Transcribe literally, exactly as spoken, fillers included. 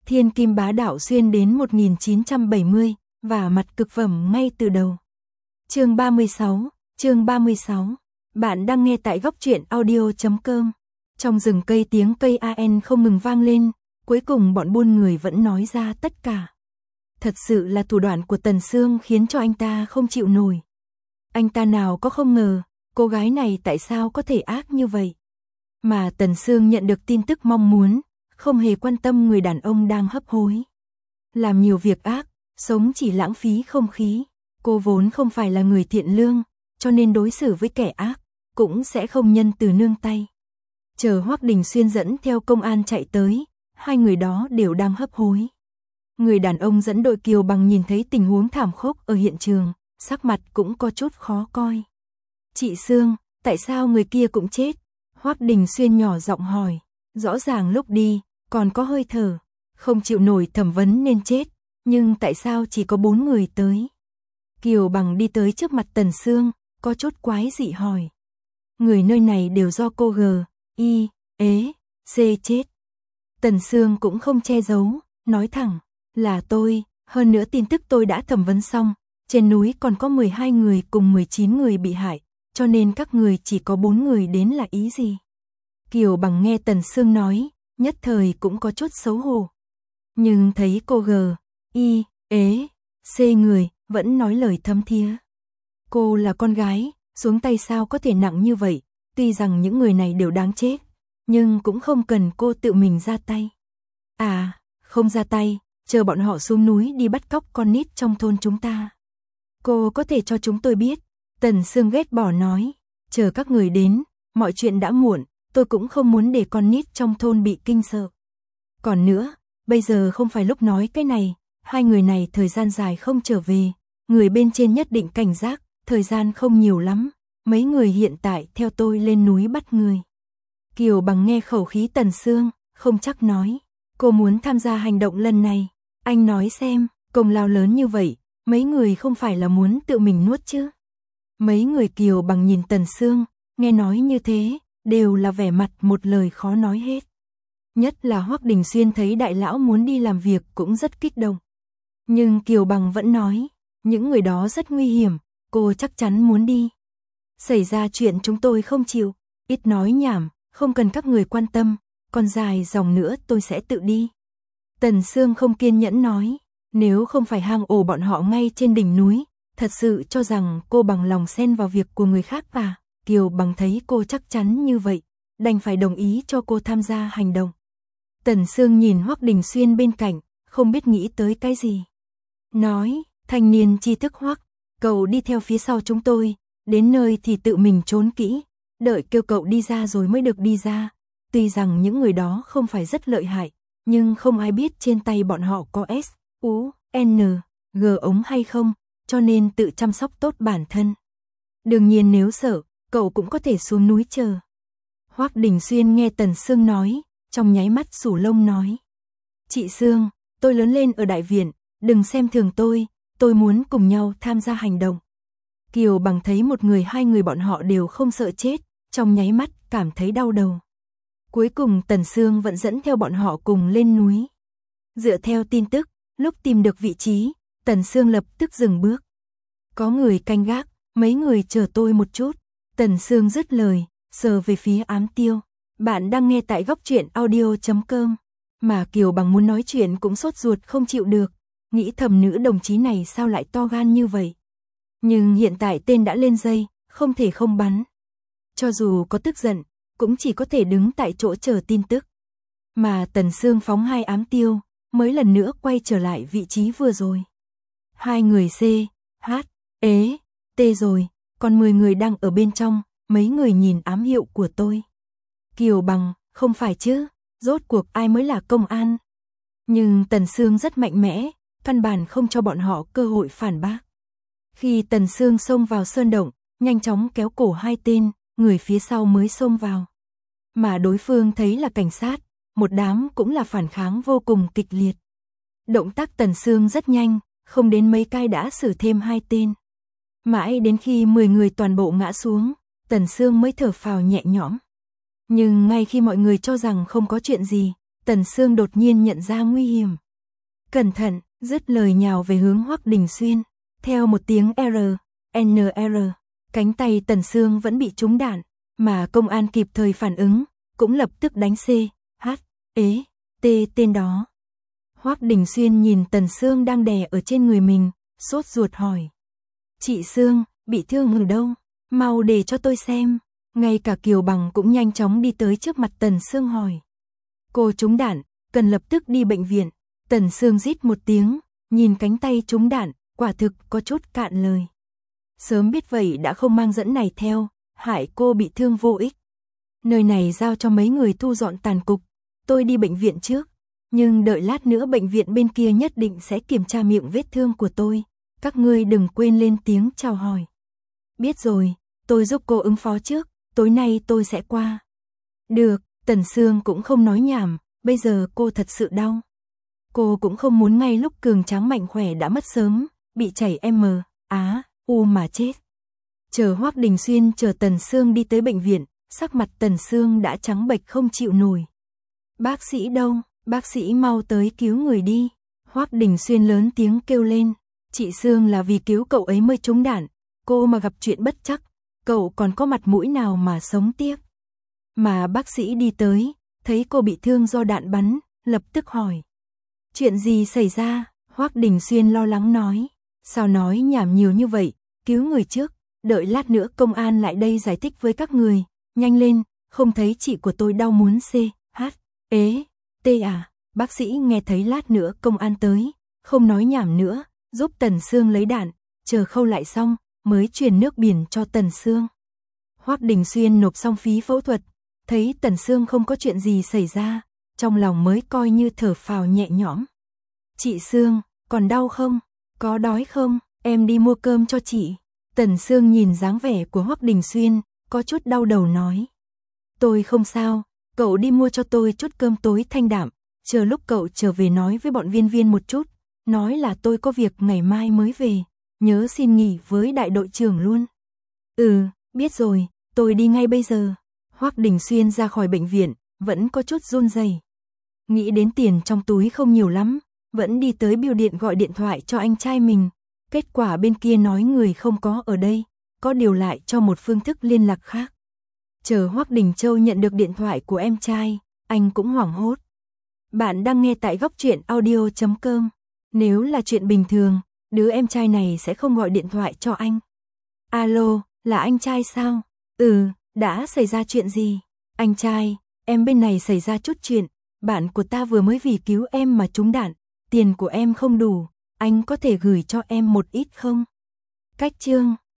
Thiên kim bá đạo xuyên đến một nghìn chín trăm bảy mươi, và mặt cực phẩm ngay từ đầu. Chương ba mươi sáu, chương ba mươi sáu. Bạn đang nghe tại góc truyện audio chấm com. Trong rừng cây tiếng cây an không ngừng vang lên, cuối cùng bọn buôn người vẫn nói ra tất cả. Thật sự là thủ đoạn của Tần Sương khiến cho anh ta không chịu nổi. Anh ta nào có không ngờ, cô gái này tại sao có thể ác như vậy. Mà Tần Sương nhận được tin tức mong muốn, không hề quan tâm người đàn ông đang hấp hối. Làm nhiều việc ác, sống chỉ lãng phí không khí. Cô vốn không phải là người thiện lương, cho nên đối xử với kẻ ác, cũng sẽ không nhân từ nương tay. Chờ Hoắc Đình Xuyên dẫn theo công an chạy tới, hai người đó đều đang hấp hối. Người đàn ông dẫn đội Kiều Bằng nhìn thấy tình huống thảm khốc ở hiện trường, sắc mặt cũng có chút khó coi. Chị Sương, tại sao người kia cũng chết? Hoắc Đình Xuyên nhỏ giọng hỏi, rõ ràng lúc đi, còn có hơi thở, không chịu nổi thẩm vấn nên chết, nhưng tại sao chỉ có bốn người tới? Kiều Bằng đi tới trước mặt Tần Sương, có chút quái dị hỏi. Người nơi này đều do cô G, I, ế, C chết. Tần Sương cũng không che giấu, nói thẳng, là tôi, hơn nữa tin tức tôi đã thẩm vấn xong, trên núi còn có mười hai người cùng mười chín người bị hại, cho nên các người chỉ có bốn người đến là ý gì? Kiều Bằng nghe Tần Sương nói, nhất thời cũng có chút xấu hổ. Nhưng thấy cô G, I, ế, C người, vẫn nói lời thấm thía. Cô là con gái, xuống tay sao có thể nặng như vậy, tuy rằng những người này đều đáng chết, nhưng cũng không cần cô tự mình ra tay. À, không ra tay, chờ bọn họ xuống núi đi bắt cóc con nít trong thôn chúng ta. Cô có thể cho chúng tôi biết. Tần Sương ghét bỏ nói, chờ các người đến, mọi chuyện đã muộn, tôi cũng không muốn để con nít trong thôn bị kinh sợ. Còn nữa, bây giờ không phải lúc nói cái này, hai người này thời gian dài không trở về, người bên trên nhất định cảnh giác, thời gian không nhiều lắm, mấy người hiện tại theo tôi lên núi bắt người. Kiều Bằng nghe khẩu khí Tần Sương, không chắc nói, cô muốn tham gia hành động lần này, anh nói xem, công lao lớn như vậy, mấy người không phải là muốn tự mình nuốt chứ? Mấy người Kiều Bằng nhìn Tần Sương, nghe nói như thế, đều là vẻ mặt một lời khó nói hết. Nhất là Hoắc Đình Xuyên thấy đại lão muốn đi làm việc cũng rất kích động. Nhưng Kiều Bằng vẫn nói, những người đó rất nguy hiểm, cô chắc chắn muốn đi. Xảy ra chuyện chúng tôi không chịu, ít nói nhảm, không cần các người quan tâm, còn dài dòng nữa tôi sẽ tự đi. Tần Sương không kiên nhẫn nói, nếu không phải hang ổ bọn họ ngay trên đỉnh núi, thật sự cho rằng cô bằng lòng xen vào việc của người khác à? Kiều Bằng thấy cô chắc chắn như vậy, đành phải đồng ý cho cô tham gia hành động. Tần Sương nhìn Hoắc Đình Xuyên bên cạnh, không biết nghĩ tới cái gì. Nói, thanh niên tri thức Hoắc, cậu đi theo phía sau chúng tôi, đến nơi thì tự mình trốn kỹ, đợi kêu cậu đi ra rồi mới được đi ra. Tuy rằng những người đó không phải rất lợi hại, nhưng không ai biết trên tay bọn họ có S, U, N, G ống hay không, cho nên tự chăm sóc tốt bản thân. Đương nhiên nếu sợ, cậu cũng có thể xuống núi chờ. Hoắc Đình Xuyên nghe Tần Sương nói, trong nháy mắt sủ lông nói. Chị Sương, tôi lớn lên ở đại viện, đừng xem thường tôi, tôi muốn cùng nhau tham gia hành động. Kiều Bằng thấy một người hai người bọn họ đều không sợ chết, trong nháy mắt cảm thấy đau đầu. Cuối cùng Tần Sương vẫn dẫn theo bọn họ cùng lên núi. Dựa theo tin tức, lúc tìm được vị trí, Tần Sương lập tức dừng bước. Có người canh gác, mấy người chờ tôi một chút. Tần Sương dứt lời, sờ về phía ám tiêu. Bạn đang nghe tại góc truyện audio chấm com. Mà Kiều Bằng muốn nói chuyện cũng sốt ruột không chịu được, nghĩ thầm nữ đồng chí này sao lại to gan như vậy. Nhưng hiện tại tên đã lên dây, không thể không bắn. Cho dù có tức giận, cũng chỉ có thể đứng tại chỗ chờ tin tức. Mà Tần Sương phóng hai ám tiêu, mới lần nữa quay trở lại vị trí vừa rồi. Hai người C, H, ế, T rồi, còn mười người đang ở bên trong, mấy người nhìn ám hiệu của tôi. Kiều Bằng, không phải chứ, rốt cuộc ai mới là công an. Nhưng Tần Sương rất mạnh mẽ, căn bản không cho bọn họ cơ hội phản bác. Khi Tần Sương xông vào sơn động, nhanh chóng kéo cổ hai tên, người phía sau mới xông vào. Mà đối phương thấy là cảnh sát, một đám cũng là phản kháng vô cùng kịch liệt. Động tác Tần Sương rất nhanh, không đến mấy cái đã xử thêm hai tên. Mãi đến khi mười người toàn bộ ngã xuống, Tần Sương mới thở phào nhẹ nhõm. Nhưng ngay khi mọi người cho rằng không có chuyện gì, Tần Sương đột nhiên nhận ra nguy hiểm. Cẩn thận, dứt lời nhào về hướng Hoắc Đình Xuyên. Theo một tiếng R, N R, cánh tay Tần Sương vẫn bị trúng đạn, mà công an kịp thời phản ứng, cũng lập tức đánh C, H, ế, T tên đó. Hoắc Đình Xuyên nhìn Tần Sương đang đè ở trên người mình, sốt ruột hỏi. Chị Sương, bị thương ở đâu? Mau để cho tôi xem. Ngay cả Kiều Bằng cũng nhanh chóng đi tới trước mặt Tần Sương hỏi. Cô trúng đạn, cần lập tức đi bệnh viện. Tần Sương rít một tiếng, nhìn cánh tay trúng đạn, quả thực có chút cạn lời. Sớm biết vậy đã không mang dẫn này theo, hại cô bị thương vô ích. Nơi này giao cho mấy người thu dọn tàn cục, tôi đi bệnh viện trước. Nhưng đợi lát nữa bệnh viện bên kia nhất định sẽ kiểm tra miệng vết thương của tôi. Các ngươi đừng quên lên tiếng chào hỏi. Biết rồi, tôi giúp cô ứng phó trước, tối nay tôi sẽ qua. Được, Tần Sương cũng không nói nhảm, bây giờ cô thật sự đau. Cô cũng không muốn ngay lúc cường tráng mạnh khỏe đã mất sớm, bị chảy M, Á, U mà chết. Chờ Hoắc Đình Xuyên chờ Tần Sương đi tới bệnh viện, sắc mặt Tần Sương đã trắng bệch không chịu nổi. Bác sĩ đâu, bác sĩ mau tới cứu người đi. Hoắc Đình Xuyên lớn tiếng kêu lên. Chị Sương là vì cứu cậu ấy mới trúng đạn, cô mà gặp chuyện bất trắc, cậu còn có mặt mũi nào mà sống tiếp. Mà bác sĩ đi tới, thấy cô bị thương do đạn bắn, lập tức hỏi. Chuyện gì xảy ra? Hoắc Đình Xuyên lo lắng nói. Sao nói nhảm nhiều như vậy, cứu người trước, đợi lát nữa công an lại đây giải thích với các người. Nhanh lên, không thấy chị của tôi đau muốn C, H, ế, T à. Bác sĩ nghe thấy lát nữa công an tới, không nói nhảm nữa, giúp Tần Sương lấy đạn, chờ khâu lại xong, mới truyền nước biển cho Tần Sương. Hoắc Đình Xuyên nộp xong phí phẫu thuật, thấy Tần Sương không có chuyện gì xảy ra, trong lòng mới coi như thở phào nhẹ nhõm. Chị Sương, còn đau không? Có đói không? Em đi mua cơm cho chị. Tần Sương nhìn dáng vẻ của Hoắc Đình Xuyên, có chút đau đầu nói. Tôi không sao, cậu đi mua cho tôi chút cơm tối thanh đạm, chờ lúc cậu trở về nói với bọn viên viên một chút, nói là tôi có việc ngày mai mới về, nhớ xin nghỉ với đại đội trưởng luôn. Ừ, biết rồi, tôi đi ngay bây giờ. Hoắc Đình Xuyên ra khỏi bệnh viện, vẫn có chút run rẩy. Nghĩ đến tiền trong túi không nhiều lắm, vẫn đi tới bưu điện gọi điện thoại cho anh trai mình. Kết quả bên kia nói người không có ở đây, có điều lại cho một phương thức liên lạc khác. Chờ Hoắc Đình Châu nhận được điện thoại của em trai, anh cũng hoảng hốt. Bạn đang nghe tại góc truyện audio chấm com. Nếu là chuyện bình thường, đứa em trai này sẽ không gọi điện thoại cho anh. Alo, là anh trai sao? Ừ, đã xảy ra chuyện gì? Anh trai, em bên này xảy ra chút chuyện, bạn của ta vừa mới vì cứu em mà trúng đạn, tiền của em không đủ, anh có thể gửi cho em một ít không? Cách chương